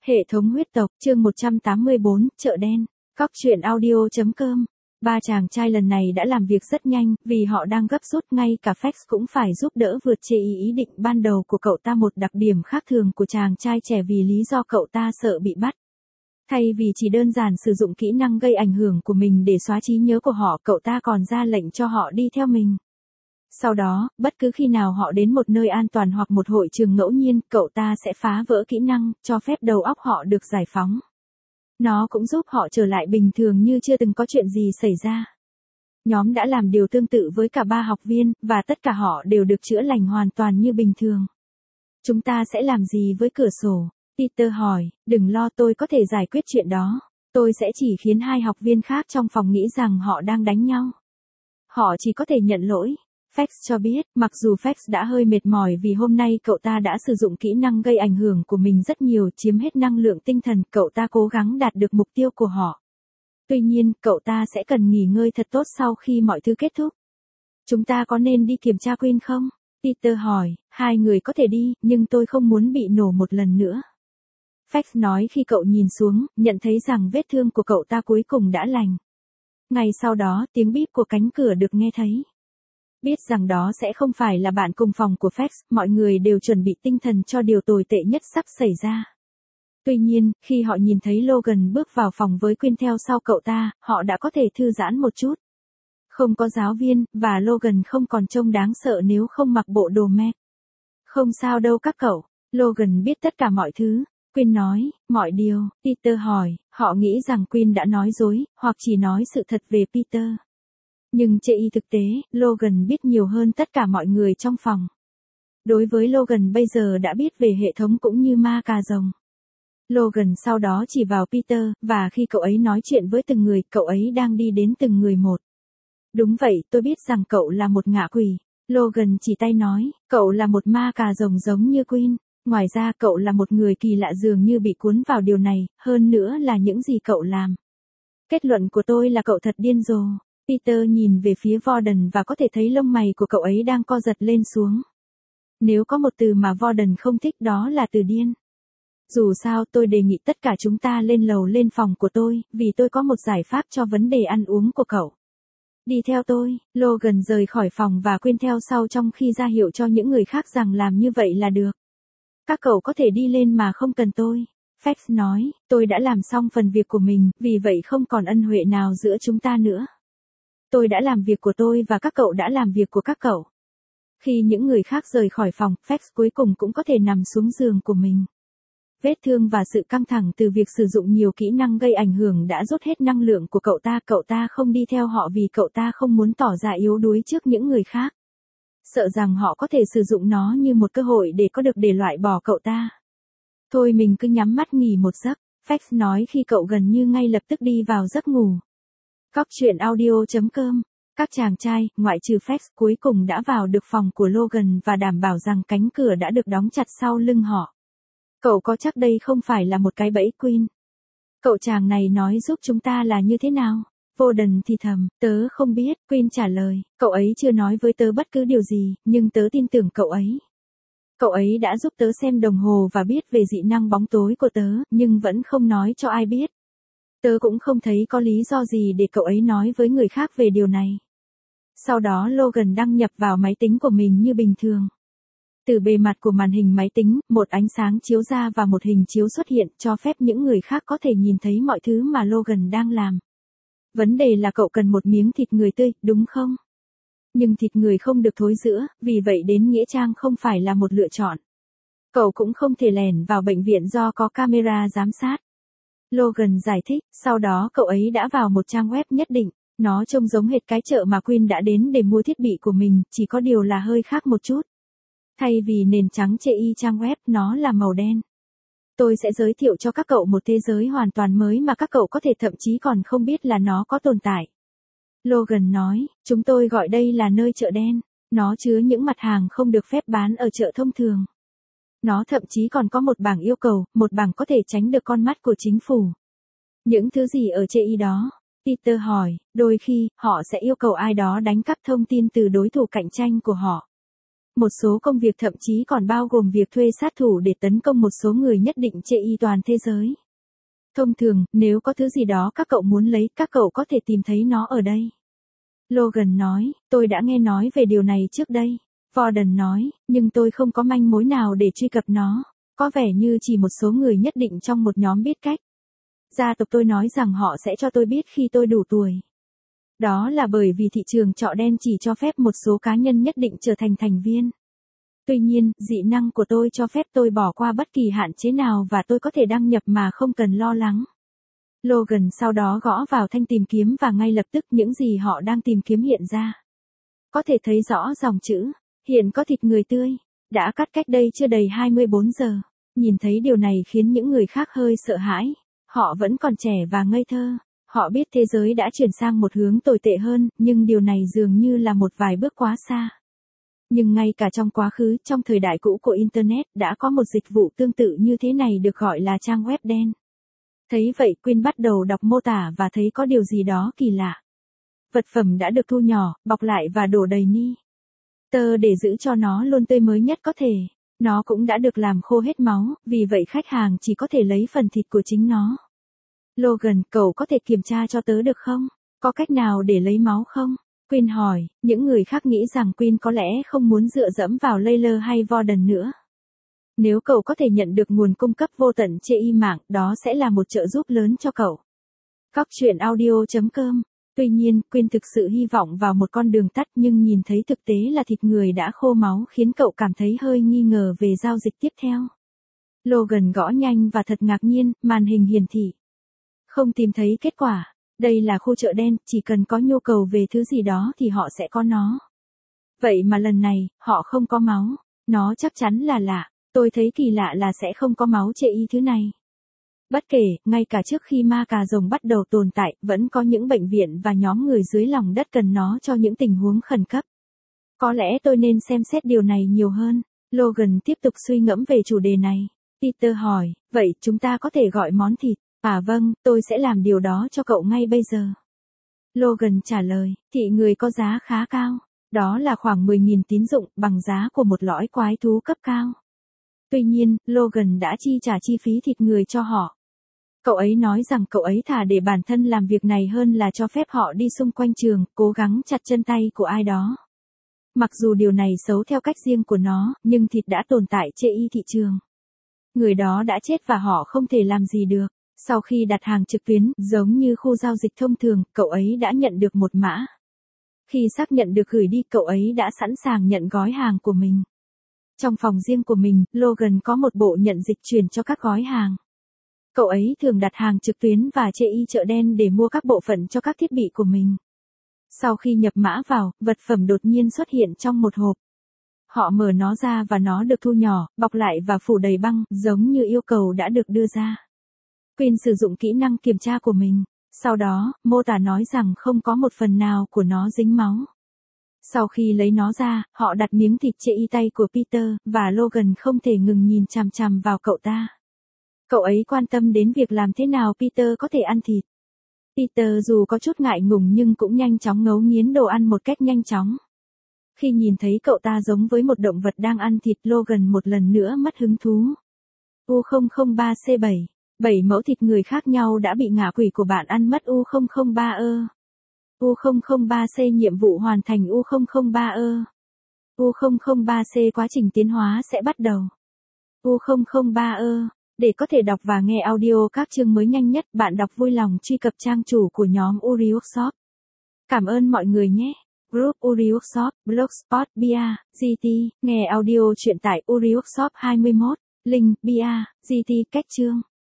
Hệ thống huyết tộc, chương 184, chợ đen. Cóc truyện audio.com. Ba chàng trai lần này đã làm việc rất nhanh, vì họ đang gấp rút, ngay cả Fax cũng phải giúp đỡ vượt chế ý định ban đầu của cậu ta. Một đặc điểm khác thường của chàng trai trẻ vì lý do cậu ta sợ bị bắt. Thay vì chỉ đơn giản sử dụng kỹ năng gây ảnh hưởng của mình để xóa trí nhớ của họ, cậu ta còn ra lệnh cho họ đi theo mình. Sau đó, bất cứ khi nào họ đến một nơi an toàn hoặc một hội trường ngẫu nhiên, cậu ta sẽ phá vỡ kỹ năng, cho phép đầu óc họ được giải phóng. Nó cũng giúp họ trở lại bình thường như chưa từng có chuyện gì xảy ra. Nhóm đã làm điều tương tự với cả ba học viên, và tất cả họ đều được chữa lành hoàn toàn như bình thường. Chúng ta sẽ làm gì với cửa sổ? Peter hỏi, đừng lo, tôi có thể giải quyết chuyện đó. Tôi sẽ chỉ khiến hai học viên khác trong phòng nghĩ rằng họ đang đánh nhau. Họ chỉ có thể nhận lỗi. Fax cho biết, mặc dù Fax đã hơi mệt mỏi vì hôm nay cậu ta đã sử dụng kỹ năng gây ảnh hưởng của mình rất nhiều, chiếm hết năng lượng tinh thần, cậu ta cố gắng đạt được mục tiêu của họ. Tuy nhiên, cậu ta sẽ cần nghỉ ngơi thật tốt sau khi mọi thứ kết thúc. Chúng ta có nên đi kiểm tra Queen không? Peter hỏi, hai người có thể đi, nhưng tôi không muốn bị nổ một lần nữa. Fax nói khi cậu nhìn xuống, nhận thấy rằng vết thương của cậu ta cuối cùng đã lành. Ngay sau đó, tiếng bíp của cánh cửa được nghe thấy. Biết rằng đó sẽ không phải là bạn cùng phòng của Fax, mọi người đều chuẩn bị tinh thần cho điều tồi tệ nhất sắp xảy ra. Tuy nhiên, khi họ nhìn thấy Logan bước vào phòng với Queen theo sau cậu ta, họ đã có thể thư giãn một chút. Không có giáo viên, và Logan không còn trông đáng sợ nếu không mặc bộ đồ me. Không sao đâu các cậu, Logan biết tất cả mọi thứ. Queen nói, mọi điều. Peter hỏi, họ nghĩ rằng Queen đã nói dối, hoặc chỉ nói sự thật về Peter. Nhưng trên thực tế, Logan biết nhiều hơn tất cả mọi người trong phòng. Đối với Logan bây giờ đã biết về hệ thống cũng như ma cà rồng. Logan sau đó chỉ vào Peter, và khi cậu ấy nói chuyện với từng người, cậu ấy đang đi đến từng người một. Đúng vậy, tôi biết rằng cậu là một ngạ quỷ. Logan chỉ tay nói, cậu là một ma cà rồng giống như Queen. Ngoài ra cậu là một người kỳ lạ, dường như bị cuốn vào điều này, hơn nữa là những gì cậu làm. Kết luận của tôi là cậu thật điên rồ. Peter nhìn về phía Warden và có thể thấy lông mày của cậu ấy đang co giật lên xuống. Nếu có một từ mà Warden không thích, đó là từ điên. Dù sao, tôi đề nghị tất cả chúng ta lên lầu lên phòng của tôi, vì tôi có một giải pháp cho vấn đề ăn uống của cậu. Đi theo tôi. Logan rời khỏi phòng và Queen theo sau trong khi ra hiệu cho những người khác rằng làm như vậy là được. Các cậu có thể đi lên mà không cần tôi. Fax nói, tôi đã làm xong phần việc của mình, vì vậy không còn ân huệ nào giữa chúng ta nữa. Tôi đã làm việc của tôi và các cậu đã làm việc của các cậu. Khi những người khác rời khỏi phòng, Fax cuối cùng cũng có thể nằm xuống giường của mình. Vết thương và sự căng thẳng từ việc sử dụng nhiều kỹ năng gây ảnh hưởng đã rút hết năng lượng của cậu ta không đi theo họ vì cậu ta không muốn tỏ ra yếu đuối trước những người khác. Sợ rằng họ có thể sử dụng nó như một cơ hội để loại bỏ cậu ta. Thôi mình cứ nhắm mắt nghỉ một giấc, Fax nói khi cậu gần như ngay lập tức đi vào giấc ngủ. Cóc truyện audio.com. Các chàng trai, ngoại trừ Fax, cuối cùng đã vào được phòng của Logan và đảm bảo rằng cánh cửa đã được đóng chặt sau lưng họ. Cậu có chắc đây không phải là một cái bẫy Queen? Cậu chàng này nói giúp chúng ta là như thế nào? Warden thì thầm, tớ không biết, Queen trả lời, cậu ấy chưa nói với tớ bất cứ điều gì, nhưng tớ tin tưởng cậu ấy. Cậu ấy đã giúp tớ xem đồng hồ và biết về dị năng bóng tối của tớ, nhưng vẫn không nói cho ai biết. Tớ cũng không thấy có lý do gì để cậu ấy nói với người khác về điều này. Sau đó Logan đăng nhập vào máy tính của mình như bình thường. Từ bề mặt của màn hình máy tính, một ánh sáng chiếu ra và một hình chiếu xuất hiện, cho phép những người khác có thể nhìn thấy mọi thứ mà Logan đang làm. Vấn đề là cậu cần một miếng thịt người tươi, đúng không? Nhưng thịt người không được thối rữa, vì vậy đến Nghĩa Trang không phải là một lựa chọn. Cậu cũng không thể lẻn vào bệnh viện do có camera giám sát. Logan giải thích, sau đó cậu ấy đã vào một trang web nhất định. Nó trông giống hệt cái chợ mà Queen đã đến để mua thiết bị của mình, chỉ có điều là hơi khác một chút. Thay vì nền trắng chê y trang web, nó là màu đen. Tôi sẽ giới thiệu cho các cậu một thế giới hoàn toàn mới mà các cậu có thể thậm chí còn không biết là nó có tồn tại. Logan nói, chúng tôi gọi đây là nơi chợ đen. Nó chứa những mặt hàng không được phép bán ở chợ thông thường. Nó thậm chí còn có một bảng yêu cầu, một bảng có thể tránh được con mắt của chính phủ. Những thứ gì ở chê y đó? Peter hỏi, đôi khi, họ sẽ yêu cầu ai đó đánh cắp thông tin từ đối thủ cạnh tranh của họ. Một số công việc thậm chí còn bao gồm việc thuê sát thủ để tấn công một số người nhất định trên toàn thế giới. Thông thường, nếu có thứ gì đó các cậu muốn lấy, các cậu có thể tìm thấy nó ở đây. Logan nói, tôi đã nghe nói về điều này trước đây. Warden nói, nhưng tôi không có manh mối nào để truy cập nó. Có vẻ như chỉ một số người nhất định trong một nhóm biết cách. Gia tộc tôi nói rằng họ sẽ cho tôi biết khi tôi đủ tuổi. Đó là bởi vì thị trường chợ đen chỉ cho phép một số cá nhân nhất định trở thành thành viên. Tuy nhiên, dị năng của tôi cho phép tôi bỏ qua bất kỳ hạn chế nào và tôi có thể đăng nhập mà không cần lo lắng. Logan sau đó gõ vào thanh tìm kiếm và ngay lập tức những gì họ đang tìm kiếm hiện ra. Có thể thấy rõ dòng chữ, hiện có thịt người tươi, đã cắt cách đây chưa đầy 24 giờ. Nhìn thấy điều này khiến những người khác hơi sợ hãi. Họ vẫn còn trẻ và ngây thơ. Họ biết thế giới đã chuyển sang một hướng tồi tệ hơn, nhưng điều này dường như là một vài bước quá xa. Nhưng ngay cả trong quá khứ, trong thời đại cũ của Internet, đã có một dịch vụ tương tự như thế này được gọi là trang web đen. Thấy vậy, Quinn bắt đầu đọc mô tả và thấy có điều gì đó kỳ lạ. Vật phẩm đã được thu nhỏ, bọc lại và đổ đầy ni tơ để giữ cho nó luôn tươi mới nhất có thể. Nó cũng đã được làm khô hết máu, vì vậy khách hàng chỉ có thể lấy phần thịt của chính nó. Logan, cậu có thể kiểm tra cho tớ được không? Có cách nào để lấy máu không? Quinn hỏi, những người khác nghĩ rằng Quinn có lẽ không muốn dựa dẫm vào Layla hay Warden nữa. Nếu cậu có thể nhận được nguồn cung cấp vô tận trên mạng, đó sẽ là một trợ giúp lớn cho cậu. Các chuyện audio.com. Tuy nhiên, Quinn thực sự hy vọng vào một con đường tắt nhưng nhìn thấy thực tế là thịt người đã khô máu khiến cậu cảm thấy hơi nghi ngờ về giao dịch tiếp theo. Logan gõ nhanh và thật ngạc nhiên, màn hình hiển thị. Không tìm thấy kết quả. Đây là khu chợ đen, chỉ cần có nhu cầu về thứ gì đó thì họ sẽ có nó. Vậy mà lần này, họ không có máu. Nó chắc chắn là lạ. Tôi thấy kỳ lạ là sẽ không có máu chê thứ này. Bất kể, ngay cả trước khi ma cà rồng bắt đầu tồn tại, vẫn có những bệnh viện và nhóm người dưới lòng đất cần nó cho những tình huống khẩn cấp. Có lẽ tôi nên xem xét điều này nhiều hơn. Logan tiếp tục suy ngẫm về chủ đề này. Peter hỏi, vậy chúng ta có thể gọi món thịt? À vâng, tôi sẽ làm điều đó cho cậu ngay bây giờ. Logan trả lời, thị người có giá khá cao. Đó là khoảng 10.000 tín dụng bằng giá của một lõi quái thú cấp cao. Tuy nhiên, Logan đã chi trả chi phí thịt người cho họ. Cậu ấy nói rằng cậu ấy thà để bản thân làm việc này hơn là cho phép họ đi xung quanh trường, cố gắng chặt chân tay của ai đó. Mặc dù điều này xấu theo cách riêng của nó, nhưng thịt đã tồn tại trên thị trường. Người đó đã chết và họ không thể làm gì được. Sau khi đặt hàng trực tuyến, giống như khu giao dịch thông thường, cậu ấy đã nhận được một mã. Khi xác nhận được gửi đi, cậu ấy đã sẵn sàng nhận gói hàng của mình. Trong phòng riêng của mình, Logan có một bộ nhận dịch chuyển cho các gói hàng. Cậu ấy thường đặt hàng trực tuyến và trên chợ đen để mua các bộ phận cho các thiết bị của mình. Sau khi nhập mã vào, vật phẩm đột nhiên xuất hiện trong một hộp. Họ mở nó ra và nó được thu nhỏ, bọc lại và phủ đầy băng, giống như yêu cầu đã được đưa ra. Quinn sử dụng kỹ năng kiểm tra của mình. Sau đó, mô tả nói rằng không có một phần nào của nó dính máu. Sau khi lấy nó ra, họ đặt miếng thịt trên tay của Peter, và Logan không thể ngừng nhìn chằm chằm vào cậu ta. Cậu ấy quan tâm đến việc làm thế nào Peter có thể ăn thịt. Peter dù có chút ngại ngùng nhưng cũng nhanh chóng ngấu nghiến đồ ăn một cách nhanh chóng. Khi nhìn thấy cậu ta giống với một động vật đang ăn thịt, Logan một lần nữa mất hứng thú. U003C7. 7 mẫu thịt người khác nhau đã bị ngạ quỷ của bạn ăn mất. U003E. U003C nhiệm vụ hoàn thành. U003E. U003C quá trình tiến hóa sẽ bắt đầu. U003E. Để có thể đọc và nghe audio các chương mới nhanh nhất, bạn đọc vui lòng truy cập trang chủ của nhóm Uri Workshop. Cảm ơn mọi người nhé. Group Uri Workshop, Blogspot, Bia, GT, nghe audio truyện tại Uri Workshop 21, link, Bia, GT, cách chương.